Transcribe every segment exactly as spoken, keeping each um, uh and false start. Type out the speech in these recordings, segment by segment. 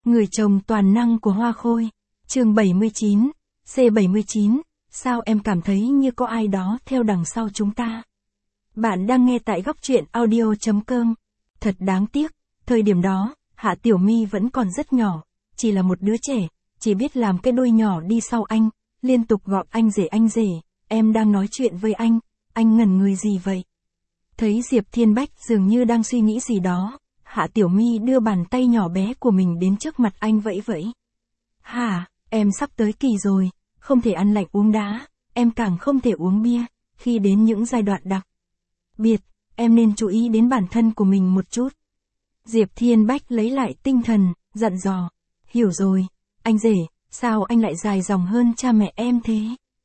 Người chồng toàn năng của Hoa Khôi. Chương bảy mươi chín, C bảy mươi chín, sao em cảm thấy như có ai đó theo đằng sau chúng ta? Bạn đang nghe tại góc truyện audio chấm com. Thật đáng tiếc, thời điểm đó, Hạ Tiểu My vẫn còn rất nhỏ, chỉ là một đứa trẻ, chỉ biết làm cái đôi nhỏ đi sau anh, liên tục gọi anh rể anh rể, em đang nói chuyện với anh, anh ngẩn người gì vậy? Thấy Diệp Thiên Bách dường như đang suy nghĩ gì đó, Hạ Tiểu My đưa bàn tay nhỏ bé của mình đến trước mặt anh vẫy vẫy. Hả, em sắp tới kỳ rồi, không thể ăn lạnh uống đá, em càng không thể uống bia, khi đến những giai đoạn đặc biệt, em nên chú ý đến bản thân của mình một chút. Diệp Thiên Bách lấy lại tinh thần, dặn dò. Hiểu rồi, anh rể, sao anh lại dài dòng hơn cha mẹ em thế?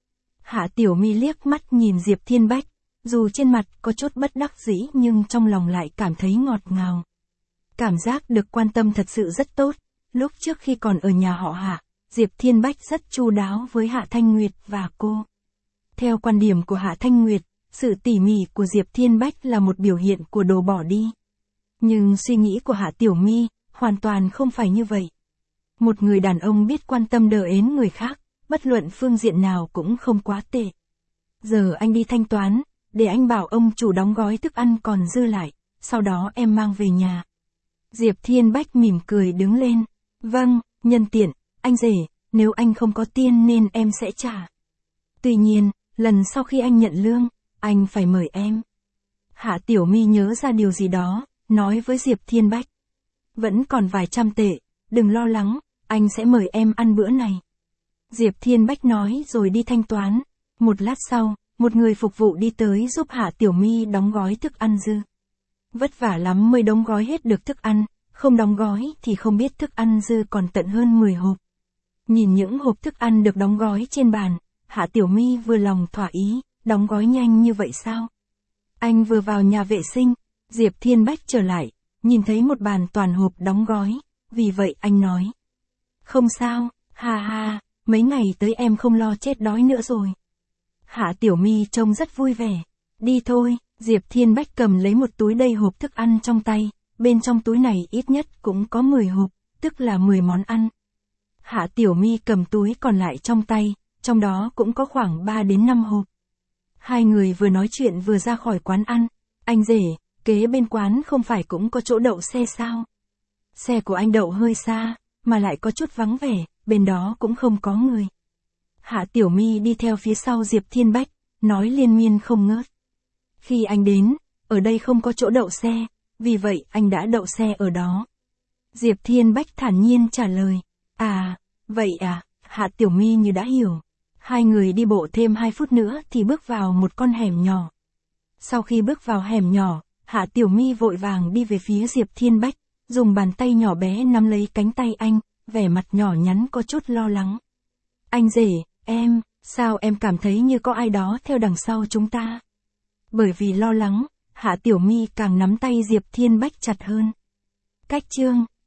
Hạ Tiểu My liếc mắt nhìn Diệp Thiên Bách, dù trên mặt có chút bất đắc dĩ nhưng trong lòng lại cảm thấy ngọt ngào. Cảm giác được quan tâm thật sự rất tốt, lúc trước khi còn ở nhà họ Hạ, Diệp Thiên Bách rất chu đáo với Hạ Thanh Nguyệt và cô. Theo quan điểm của Hạ Thanh Nguyệt, sự tỉ mỉ của Diệp Thiên Bách là một biểu hiện của đồ bỏ đi. Nhưng suy nghĩ của Hạ Tiểu My hoàn toàn không phải như vậy. Một người đàn ông biết quan tâm đờ ến người khác, bất luận phương diện nào cũng không quá tệ. Giờ anh đi thanh toán, để anh bảo ông chủ đóng gói thức ăn còn dư lại, sau đó em mang về nhà. Diệp Thiên Bách mỉm cười đứng lên. Vâng, nhân tiện, anh rể, nếu anh không có tiền nên em sẽ trả. Tuy nhiên, lần sau khi anh nhận lương, anh phải mời em. Hạ Tiểu My nhớ ra điều gì đó, nói với Diệp Thiên Bách. Vẫn còn vài trăm tệ, đừng lo lắng, anh sẽ mời em ăn bữa này. Diệp Thiên Bách nói rồi đi thanh toán. Một lát sau, một người phục vụ đi tới giúp Hạ Tiểu My đóng gói thức ăn dư. Vất vả lắm mới đóng gói hết được thức ăn, không đóng gói thì không biết thức ăn dư còn tận hơn mười hộp. Nhìn những hộp thức ăn được đóng gói trên bàn, Hạ Tiểu My vừa lòng thỏa ý, đóng gói nhanh như vậy sao? Anh vừa vào nhà vệ sinh, Diệp Thiên Bách trở lại, nhìn thấy một bàn toàn hộp đóng gói, vì vậy anh nói. Không sao, ha ha, mấy ngày tới em không lo chết đói nữa rồi. Hạ Tiểu My trông rất vui vẻ. Đi thôi, Diệp Thiên Bách cầm lấy một túi đầy hộp thức ăn trong tay, bên trong túi này ít nhất cũng có mười hộp, tức là mười món ăn. Hạ Tiểu My cầm túi còn lại trong tay, trong đó cũng có khoảng ba đến năm hộp. Hai người vừa nói chuyện vừa ra khỏi quán ăn. Anh rể, kế bên quán không phải cũng có chỗ đậu xe sao? Xe của anh đậu hơi xa, mà lại có chút vắng vẻ, bên đó cũng không có người. Hạ Tiểu My đi theo phía sau Diệp Thiên Bách, nói liên miên không ngớt. Khi anh đến, ở đây không có chỗ đậu xe, vì vậy anh đã đậu xe ở đó. Diệp Thiên Bách thản nhiên trả lời. À, vậy à, Hạ Tiểu My như đã hiểu. Hai người đi bộ thêm hai phút nữa thì bước vào một con hẻm nhỏ. Sau khi bước vào hẻm nhỏ, Hạ Tiểu My vội vàng đi về phía Diệp Thiên Bách, dùng bàn tay nhỏ bé nắm lấy cánh tay anh, vẻ mặt nhỏ nhắn có chút lo lắng. Anh rể, em, sao em cảm thấy như có ai đó theo đằng sau chúng ta? Bởi vì lo lắng, Hạ Tiểu My càng nắm tay Diệp Thiên Bách chặt hơn. Cách chương